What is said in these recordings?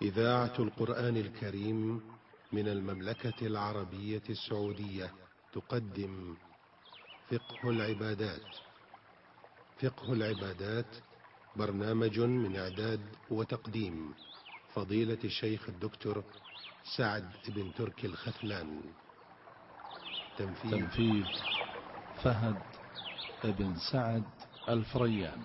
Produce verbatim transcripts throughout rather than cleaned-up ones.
إذاعة القرآن الكريم من المملكة العربية السعودية تقدم فقه العبادات. فقه العبادات برنامج من إعداد وتقديم فضيلة الشيخ الدكتور سعد بن تركي الخثلان. تنفيذ, تنفيذ فهد بن سعد الفريان.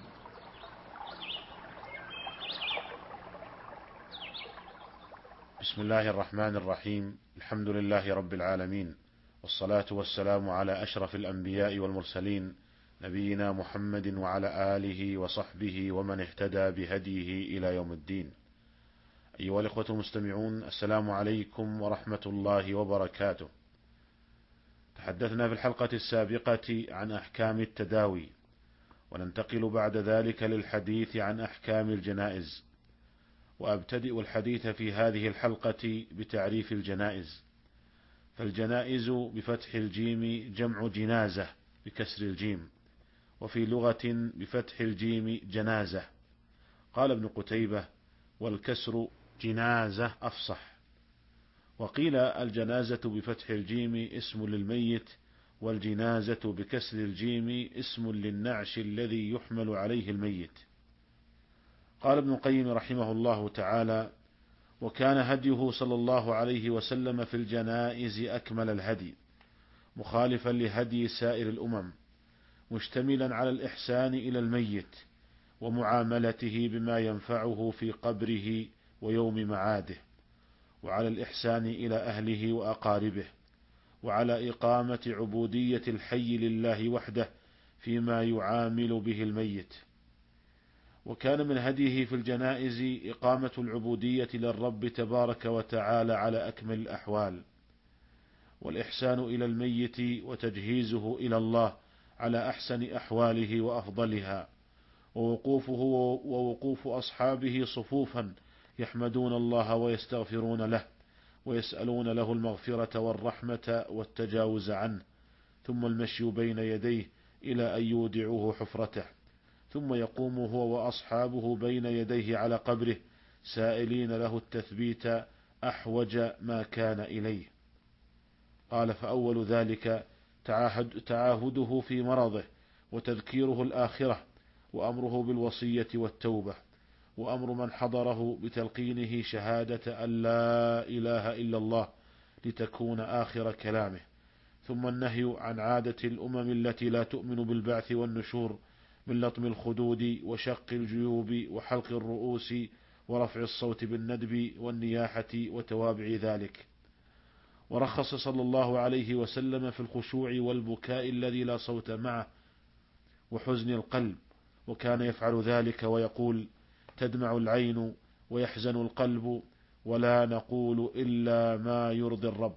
بسم الله الرحمن الرحيم. الحمد لله رب العالمين، والصلاة والسلام على أشرف الأنبياء والمرسلين، نبينا محمد وعلى آله وصحبه ومن اهتدى بهديه إلى يوم الدين. أيها الإخوة المستمعون، السلام عليكم ورحمة الله وبركاته. تحدثنا في الحلقة السابقة عن أحكام التداوي، وننتقل بعد ذلك للحديث عن أحكام الجنائز. وأبتدئ الحديث في هذه الحلقة بتعريف الجنائز. فالجنائز بفتح الجيم جمع جنازة بكسر الجيم، وفي لغة بفتح الجيم جنازة. قال ابن قتيبة: والكسر جنازة أفصح. وقيل الجنازة بفتح الجيم اسم للميت، والجنازة بكسر الجيم اسم للنعش الذي يحمل عليه الميت. قال ابن القيم رحمه الله تعالى: وكان هديه صلى الله عليه وسلم في الجنائز أكمل الهدي، مخالفا لهدي سائر الأمم، مشتملا على الإحسان إلى الميت ومعاملته بما ينفعه في قبره ويوم معاده، وعلى الإحسان إلى أهله وأقاربه، وعلى إقامة عبودية الحي لله وحده فيما يعامل به الميت. وكان من هديه في الجنائز إقامة العبودية للرب تبارك وتعالى على أكمل الأحوال، والإحسان إلى الميت وتجهيزه إلى الله على أحسن أحواله وأفضلها، ووقوفه ووقوف أصحابه صفوفا يحمدون الله ويستغفرون له ويسألون له المغفرة والرحمة والتجاوز عنه، ثم المشي بين يديه إلى أن يودعوه حفرته، ثم يقوم هو وأصحابه بين يديه على قبره سائلين له التثبيت أحوج ما كان إليه. قال: فأول ذلك تعاهد تعاهده في مرضه، وتذكيره الآخرة، وأمره بالوصية والتوبة، وأمر من حضره بتلقينه شهادة أن لا إله إلا الله لتكون آخر كلامه، ثم النهي عن عادة الأمم التي لا تؤمن بالبعث والنشور من لطم الخدود وشق الجيوب وحلق الرؤوس ورفع الصوت بالندب والنياحة وتوابع ذلك. ورخص صلى الله عليه وسلم في الخشوع والبكاء الذي لا صوت معه وحزن القلب، وكان يفعل ذلك ويقول: تدمع العين ويحزن القلب ولا نقول إلا ما يرضي الرب.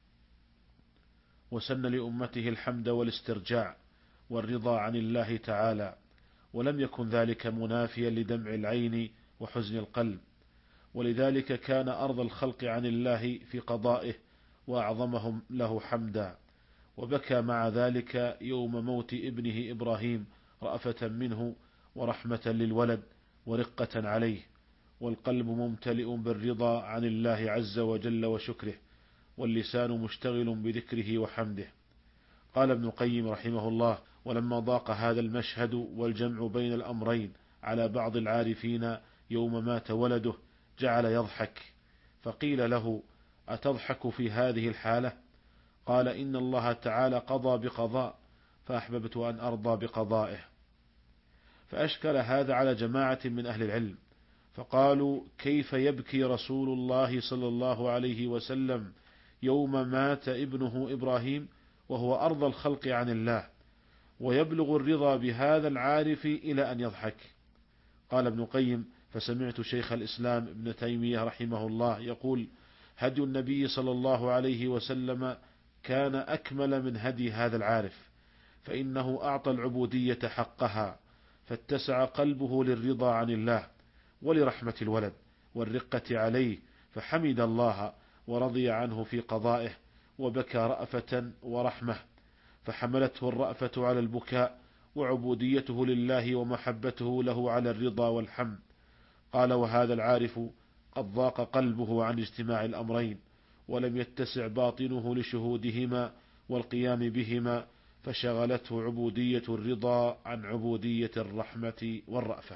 وسن لأمته الحمد والاسترجاع والرضا عن الله تعالى، ولم يكن ذلك منافيا لدمع العين وحزن القلب، ولذلك كان أرض الخلق عن الله في قضائه وأعظمهم له حمدا. وبكى مع ذلك يوم موت ابنه إبراهيم رأفة منه ورحمة للولد ورقة عليه، والقلب ممتلئ بالرضا عن الله عز وجل وشكره، واللسان مشتغل بذكره وحمده. قال ابن القيم رحمه الله: ولما ضاق هذا المشهد والجمع بين الأمرين على بعض العارفين يوم مات ولده جعل يضحك، فقيل له: أتضحك في هذه الحالة؟ قال: إن الله تعالى قضى بقضاء، فأحببت أن أرضى بقضائه. فأشكل هذا على جماعة من أهل العلم، فقالوا: كيف يبكي رسول الله صلى الله عليه وسلم يوم مات ابنه إبراهيم وهو أرض الخلق عن الله، ويبلغ الرضا بهذا العارف إلى أن يضحك؟ قال ابن القيم: فسمعت شيخ الإسلام ابن تيمية رحمه الله يقول: هدي النبي صلى الله عليه وسلم كان أكمل من هدي هذا العارف، فإنه أعطى العبودية حقها، فاتسع قلبه للرضا عن الله ولرحمة الولد والرقة عليه، فحمد الله ورضي عنه في قضائه، وبكى رأفة ورحمة، فحملته الرأفة على البكاء، وعبوديته لله ومحبته له على الرضا والحمد. قال: وهذا العارف قد ضاق قلبه عن اجتماع الأمرين، ولم يتسع باطنه لشهودهما والقيام بهما، فشغلته عبودية الرضا عن عبودية الرحمة والرأفة.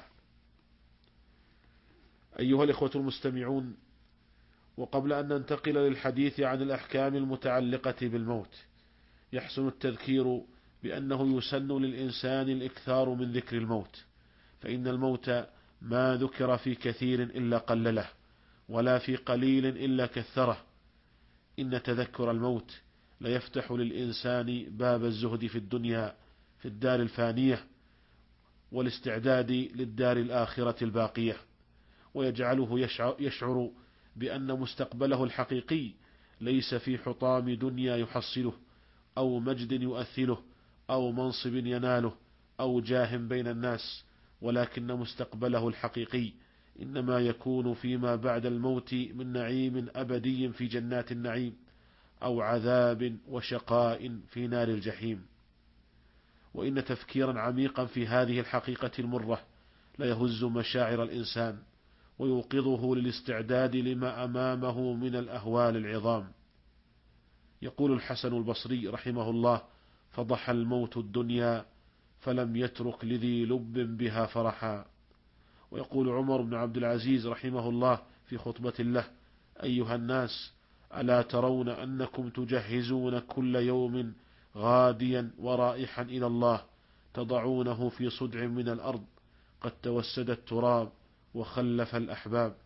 أيها الإخوة المستمعون، وقبل أن ننتقل للحديث عن الأحكام المتعلقة بالموت، يحسن التذكير بأنه يسن للإنسان الإكثار من ذكر الموت، فإن الموت ما ذكر في كثير إلا قلله، ولا في قليل إلا كثره. إن تذكر الموت ليفتح للإنسان باب الزهد في الدنيا في الدار الفانية والاستعداد للدار الآخرة الباقية، ويجعله يشعر بأن مستقبله الحقيقي ليس في حطام دنيا يحصله، أو مجد يؤثله، أو منصب يناله، أو جاه بين الناس، ولكن مستقبله الحقيقي إنما يكون فيما بعد الموت من نعيم أبدي في جنات النعيم، أو عذاب وشقاء في نار الجحيم. وإن تفكيرا عميقا في هذه الحقيقة المرة ليهز مشاعر الإنسان، ويوقظه للاستعداد لما أمامه من الأهوال العظام. يقول الحسن البصري رحمه الله: فضح الموت الدنيا فلم يترك لذي لب بها فرحا. ويقول عمر بن عبد العزيز رحمه الله في خطبة له: أيها الناس، ألا ترون أنكم تجهزون كل يوم غاديا ورائحا إلى الله، تضعونه في صدع من الأرض، قد توسد التراب وخلف الأحباب.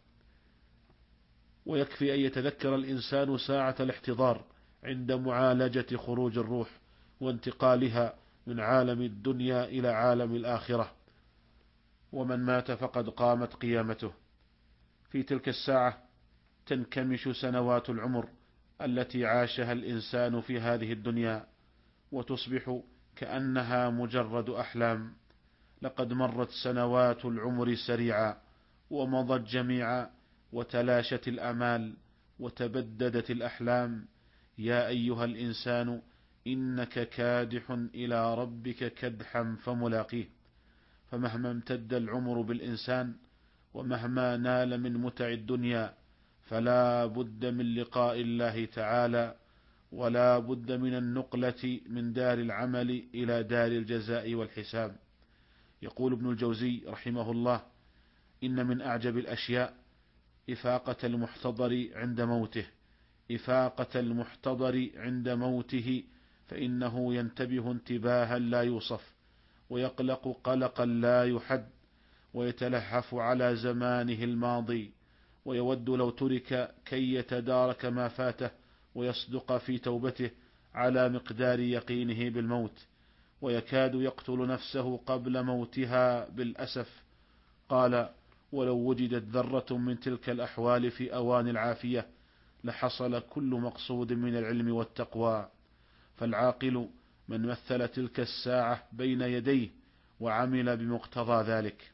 ويكفي أن يتذكر الإنسان ساعة الاحتضار عند معالجة خروج الروح وانتقالها من عالم الدنيا إلى عالم الآخرة، ومن مات فقد قامت قيامته. في تلك الساعة تنكمش سنوات العمر التي عاشها الإنسان في هذه الدنيا، وتصبح كأنها مجرد أحلام. لقد مرت سنوات العمر سريعا، ومضت جميعا، وتلاشت الأمال، وتبددت الأحلام. يا أيها الإنسان إنك كادح إلى ربك كدحا فملاقيه. فمهما امتد العمر بالإنسان، ومهما نال من متع الدنيا، فلا بد من لقاء الله تعالى، ولا بد من النقلة من دار العمل إلى دار الجزاء والحساب. يقول ابن الجوزي رحمه الله: إن من أعجب الأشياء إفاقة المحتضر عند موته إفاقة المحتضر عند موته فإنه ينتبه انتباها لا يوصف، ويقلق قلقا لا يحد، ويتلهف على زمانه الماضي، ويود لو ترك كي يتدارك ما فاته، ويصدق في توبته على مقدار يقينه بالموت، ويكاد يقتل نفسه قبل موتها بالأسف. قال: ولو وجدت ذرة من تلك الأحوال في أوان العافية لحصل كل مقصود من العلم والتقوى. فالعاقل من مثل تلك الساعة بين يديه وعمل بمقتضى ذلك.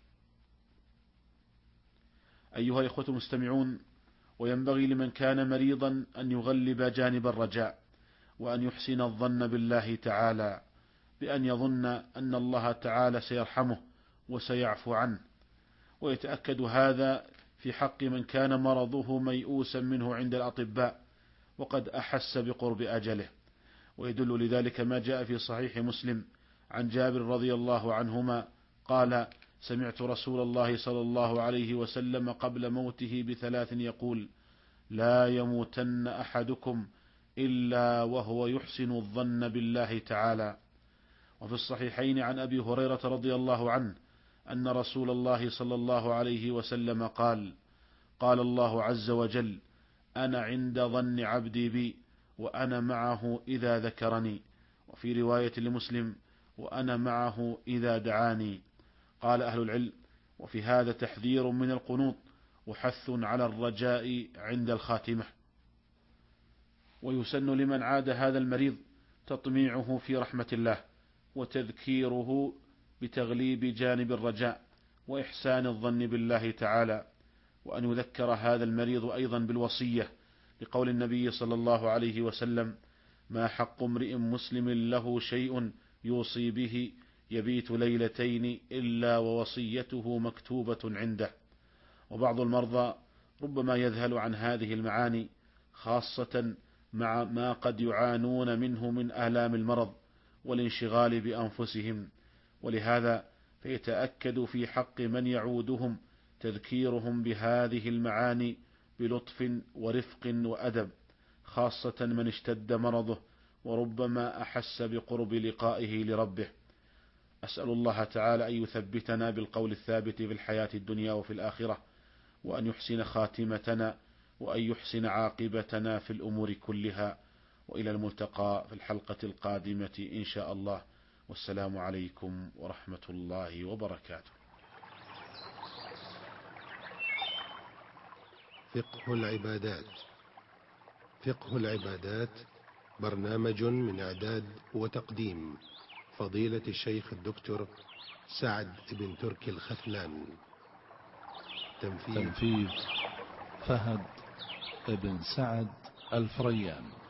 أيها الإخوة المستمعون، وينبغي لمن كان مريضا أن يغلب جانب الرجاء، وأن يحسن الظن بالله تعالى، بأن يظن أن الله تعالى سيرحمه وسيعفو عنه. ويتأكد هذا في حق من كان مرضه ميؤوسا منه عند الأطباء وقد أحس بقرب أجله. ويدل لذلك ما جاء في صحيح مسلم عن جابر رضي الله عنهما قال: سمعت رسول الله صلى الله عليه وسلم قبل موته بثلاث يقول: لا يموتن أحدكم إلا وهو يحسن الظن بالله تعالى. وفي الصحيحين عن أبي هريرة رضي الله عنه أن رسول الله صلى الله عليه وسلم قال: قال الله عز وجل: أنا عند ظن عبدي بي وأنا معه إذا ذكرني. وفي رواية لمسلم: وأنا معه إذا دعاني. قال أهل العلم: وفي هذا تحذير من القنوط وحث على الرجاء عند الخاتمة. ويسن لمن عاد هذا المريض تطميعه في رحمة الله، وتذكيره بتغليب جانب الرجاء وإحسان الظن بالله تعالى، وأن يذكر هذا المريض أيضا بالوصية لقول النبي صلى الله عليه وسلم: ما حق امرئ مسلم له شيء يوصي به يبيت ليلتين إلا ووصيته مكتوبة عنده. وبعض المرضى ربما يذهل عن هذه المعاني، خاصة مع ما قد يعانون منه من آلام المرض والانشغال بأنفسهم، ولهذا فيتأكد في حق من يعودهم تذكيرهم بهذه المعاني بلطف ورفق وأدب، خاصة من اشتد مرضه وربما أحس بقرب لقائه لربه. أسأل الله تعالى أن يثبتنا بالقول الثابت في الحياة الدنيا وفي الآخرة، وأن يحسن خاتمتنا، وأن يحسن عاقبتنا في الأمور كلها. وإلى الملتقى في الحلقة القادمة إن شاء الله، والسلام عليكم ورحمة الله وبركاته. فقه العبادات. فقه العبادات برنامج من إعداد وتقديم فضيلة الشيخ الدكتور سعد بن تركي الخثلان. تنفيذ, تنفيذ فهد بن سعد الفريان.